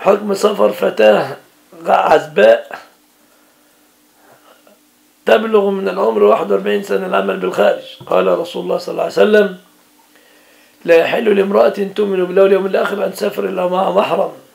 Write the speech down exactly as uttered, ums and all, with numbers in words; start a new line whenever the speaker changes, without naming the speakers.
حكم سفر فتاة عزباء تبلغ من العمر واحد وأربعين سنة العمل بالخارج. قال رسول الله صلى الله عليه وسلم: لا يحل لامرأة تؤمن بالله واليوم الآخر أن تسافر إلا مع محرم.